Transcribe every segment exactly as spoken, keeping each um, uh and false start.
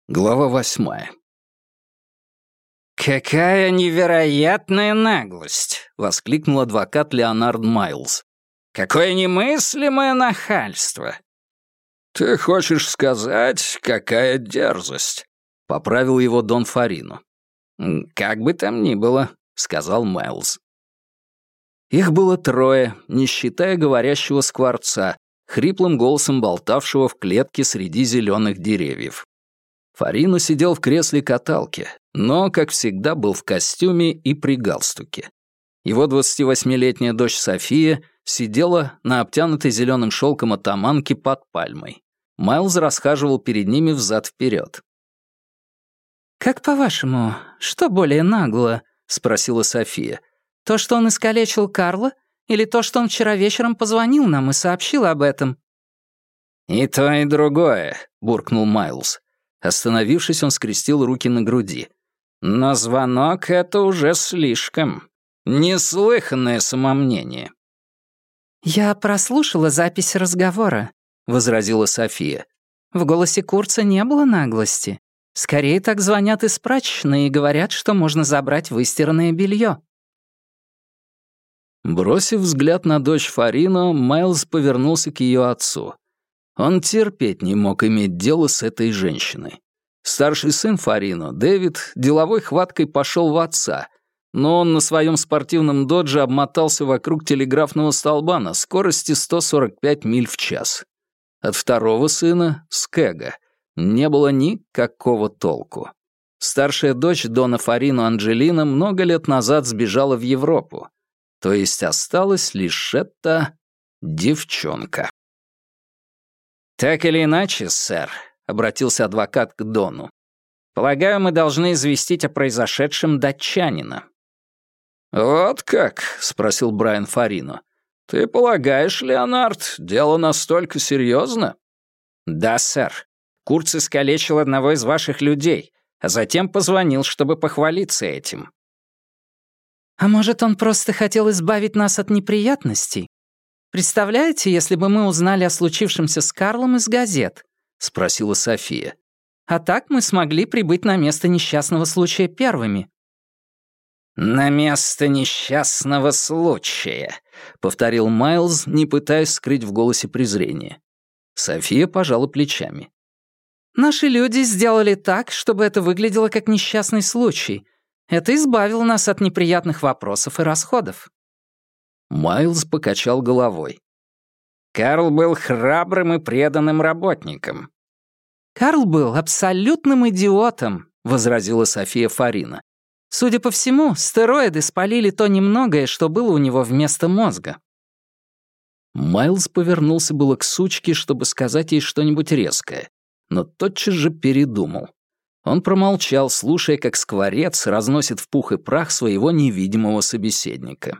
Глава восьмая. «Какая невероятная наглость!» — воскликнул адвокат Леонард Майлз. «Какое немыслимое нахальство!» «Ты хочешь сказать, какая дерзость?» — поправил его Дон Фарино. «Как бы там ни было», — сказал Майлз. Их было трое, не считая говорящего скворца, хриплым голосом болтавшего в клетке среди зеленых деревьев. Фарино сидел в кресле каталки, но, как всегда, был в костюме и при галстуке. Его двадцативосьмилетняя дочь София сидела на обтянутой зеленым шелком атаманке под пальмой. Майлз расхаживал перед ними взад-вперед. «Как по-вашему, что более нагло?» — спросила София. «То, что он искалечил Карла, или то, что он вчера вечером позвонил нам и сообщил об этом?» «И то, и другое», — буркнул Майлз. Остановившись, он скрестил руки на груди. «Но звонок — это уже слишком. Неслыханное самомнение». «Я прослушала запись разговора», — возразила София. «В голосе Курца не было наглости. Скорее так звонят из прачечной и говорят, что можно забрать выстиранное белье». Бросив взгляд на дочь Фарино, Майлз повернулся к ее отцу. Он терпеть не мог иметь дело с этой женщиной. Старший сын Фарино, Дэвид, деловой хваткой пошел в отца, но он на своем спортивном додже обмотался вокруг телеграфного столба на скорости сто сорок пять миль в час. От второго сына, Скега, не было никакого толку. Старшая дочь Дона Фарино Анджелина много лет назад сбежала в Европу. То есть осталась лишь эта девчонка. «Так или иначе, сэр», — обратился адвокат к Дону, «полагаю, мы должны известить о произошедшем датчанина». «Вот как?» — спросил Брайан Фарино. «Ты полагаешь, Леонард, дело настолько серьезно?» «Да, сэр. Курц искалечил одного из ваших людей, а затем позвонил, чтобы похвалиться этим». «А может, он просто хотел избавить нас от неприятностей? Представляете, если бы мы узнали о случившемся с Карлом из газет?» — спросила София. «А так мы смогли прибыть на место несчастного случая первыми». «На место несчастного случая», — повторил Майлз, не пытаясь скрыть в голосе презрение. София пожала плечами. «Наши люди сделали так, чтобы это выглядело как несчастный случай. Это избавило нас от неприятных вопросов и расходов». Майлз покачал головой. «Карл был храбрым и преданным работником». «Карл был абсолютным идиотом», — возразила София Фарино. «Судя по всему, стероиды спалили то немногое, что было у него вместо мозга». Майлз повернулся было к сучке, чтобы сказать ей что-нибудь резкое, но тотчас же передумал. Он промолчал, слушая, как скворец разносит в пух и прах своего невидимого собеседника.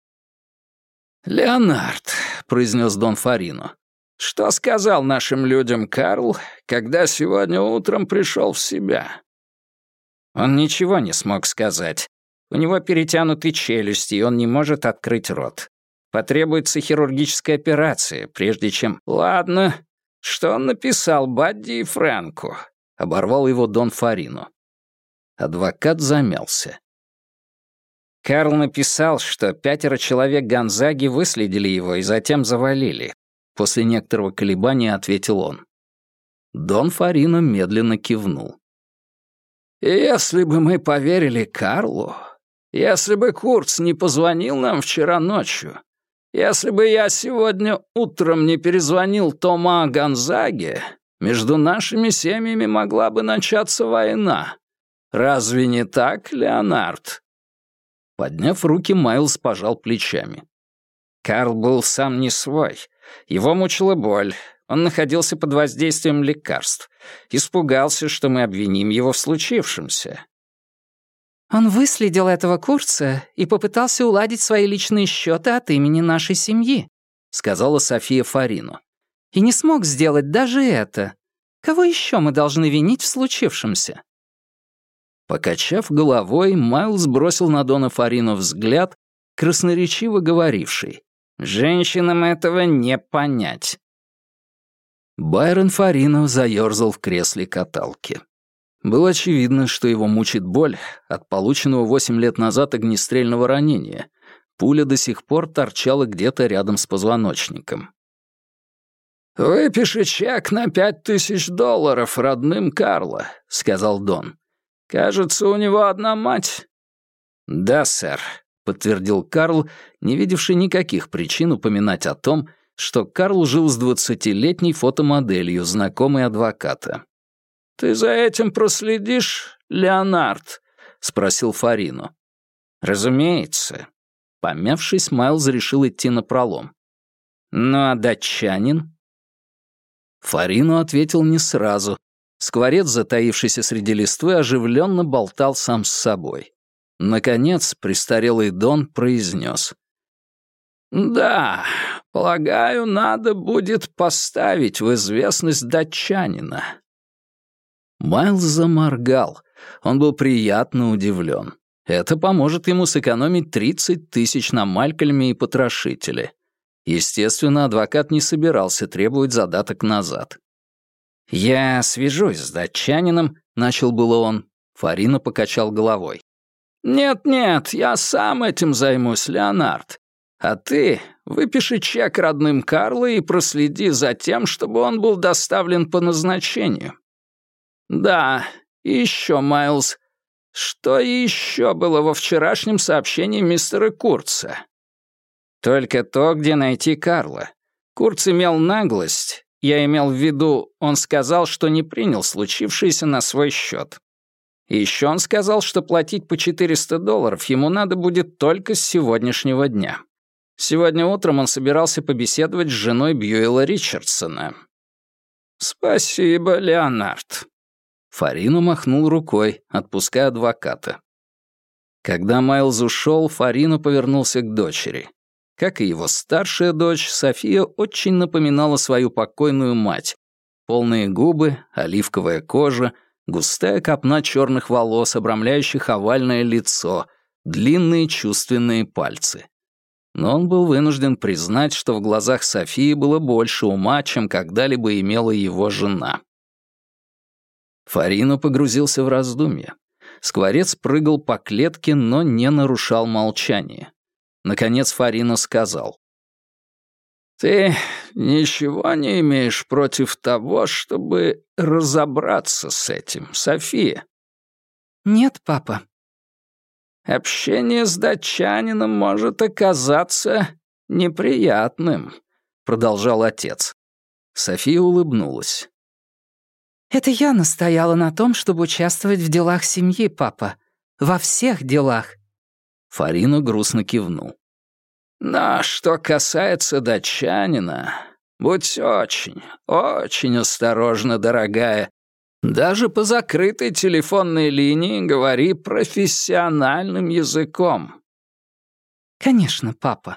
«Леонард», — произнес Дон Фарино, — «что сказал нашим людям Карл, когда сегодня утром пришел в себя?» «Он ничего не смог сказать. У него перетянуты челюсти, и он не может открыть рот. Потребуется хирургическая операция, прежде чем...» «Ладно, что он написал Бадди и Фрэнку?» — оборвал его Дон Фарино. Адвокат замялся. Карл написал, что пятеро человек Гонзаги выследили его и затем завалили. После некоторого колебания ответил он. Дон Фарино медленно кивнул. «Если бы мы поверили Карлу, если бы Курц не позвонил нам вчера ночью, если бы я сегодня утром не перезвонил Тома Гонзаге, между нашими семьями могла бы начаться война. Разве не так, Леонард?» Подняв руки, Майлз пожал плечами. Карл был сам не свой. Его мучила боль. Он находился под воздействием лекарств. Испугался, что мы обвиним его в случившемся. «Он выследил этого Курца и попытался уладить свои личные счеты от имени нашей семьи», — сказала София Фарино. «И не смог сделать даже это. Кого еще мы должны винить в случившемся?» Покачав головой, Майлз бросил на Дона Фарино взгляд, красноречиво говоривший: «Женщинам этого не понять». Байрон Фарино заёрзал в кресле каталки. Было очевидно, что его мучит боль от полученного восемь лет назад огнестрельного ранения. Пуля до сих пор торчала где-то рядом с позвоночником. «Выпиши чек на пять тысяч долларов родным Карла», — сказал Дон. «Кажется, у него одна мать». «Да, сэр», — подтвердил Карл, не видевший никаких причин упоминать о том, что Карл жил с двадцатилетней фотомоделью, знакомой адвоката. «Ты за этим проследишь, Леонард?» — спросил Фарино. «Разумеется». Помявшись, Майлз решил идти напролом. «Ну а датчанин?» Фарино ответил не сразу. Скворец, затаившийся среди листвы, оживленно болтал сам с собой. Наконец, престарелый Дон произнес. «Да, полагаю, надо будет поставить в известность датчанина». Майлз заморгал. Он был приятно удивлен. Это поможет ему сэкономить тридцать тысяч на Малькольме и потрошителе. Естественно, адвокат не собирался требовать задаток назад. «Я свяжусь с датчанином», — начал было он. Фарино покачал головой. «Нет-нет, я сам этим займусь, Леонард. А ты выпиши чек родным Карла и проследи за тем, чтобы он был доставлен по назначению. Да, и еще, Майлз, что еще было во вчерашнем сообщении мистера Курца?» «Только то, где найти Карла. Курц имел наглость. Я имел в виду, он сказал, что не принял случившееся на свой счет. И еще он сказал, что платить по четыреста долларов ему надо будет только с сегодняшнего дня. Сегодня утром он собирался побеседовать с женой Бьюэлла Ричардсона». «Спасибо, Леонард». Фарино махнул рукой, отпуская адвоката. Когда Майлз ушел, Фарино повернулся к дочери. Как и его старшая дочь, София очень напоминала свою покойную мать. Полные губы, оливковая кожа, густая копна черных волос, обрамляющих овальное лицо, длинные чувственные пальцы. Но он был вынужден признать, что в глазах Софии было больше ума, чем когда-либо имела его жена. Фарино погрузился в раздумья. Скворец прыгал по клетке, но не нарушал молчание. Наконец Фарино сказал. «Ты ничего не имеешь против того, чтобы разобраться с этим, София?» «Нет, папа». «Общение с датчанином может оказаться неприятным», — продолжал отец. София улыбнулась. «Это я настояла на том, чтобы участвовать в делах семьи, папа. Во всех делах». Фарино грустно кивнул. «Но что касается датчанина, будь очень, очень осторожна, дорогая. Даже по закрытой телефонной линии говори профессиональным языком». «Конечно, папа».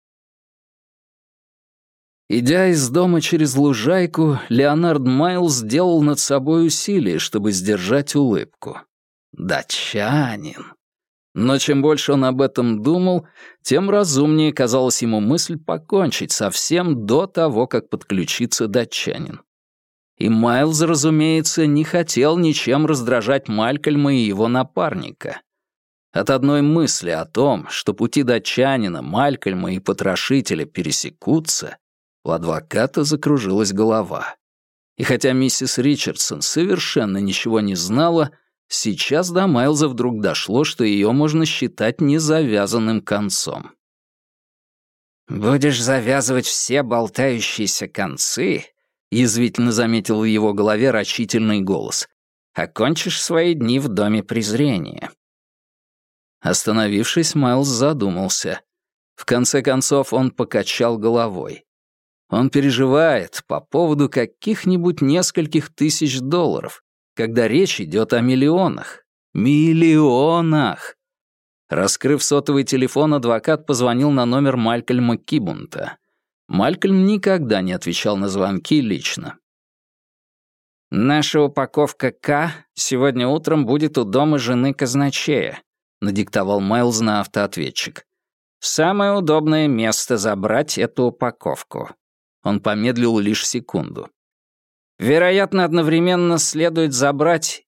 Идя из дома через лужайку, Леонард Майлз сделал над собой усилие, чтобы сдержать улыбку. Датчанин. Но чем больше он об этом думал, тем разумнее казалась ему мысль покончить со всем до того, как подключится датчанин. И Майлз, разумеется, не хотел ничем раздражать Малькольма и его напарника. От одной мысли о том, что пути датчанина, Малькольма и потрошителя пересекутся, у адвоката закружилась голова. И хотя миссис Ричардсон совершенно ничего не знала, сейчас до Майлза вдруг дошло, что ее можно считать незавязанным концом. «Будешь завязывать все болтающиеся концы», — язвительно заметил в его голове рачительный голос, «окончишь свои дни в доме презрения». Остановившись, Майлз задумался. В конце концов он покачал головой. Он переживает по поводу каких-нибудь нескольких тысяч долларов, когда речь идет о миллионах. Миллионах! Раскрыв сотовый телефон, адвокат позвонил на номер Малькольма Кибунта. Малькольм никогда не отвечал на звонки лично. «Наша упаковка К сегодня утром будет у дома жены казначея», надиктовал Майлз на автоответчик. «Самое удобное место забрать эту упаковку». Он помедлил лишь секунду. «Вероятно, одновременно следует забрать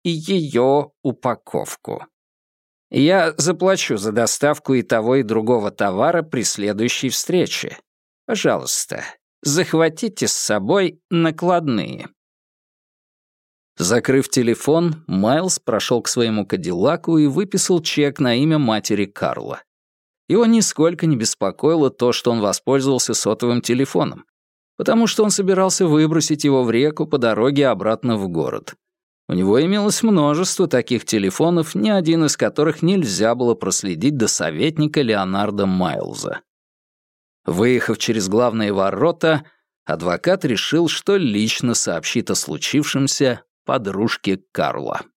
и ее упаковку. Я заплачу за доставку и того, и другого товара при следующей встрече. Пожалуйста, захватите с собой накладные». Закрыв телефон, Майлз прошел к своему кадиллаку и выписал чек на имя матери Карла. Его нисколько не беспокоило то, что он воспользовался сотовым телефоном, потому что он собирался выбросить его в реку по дороге обратно в город. У него имелось множество таких телефонов, ни один из которых нельзя было проследить до советника Леонарда Майлза. Выехав через главные ворота, адвокат решил, что лично сообщит о случившемся подружке Карла.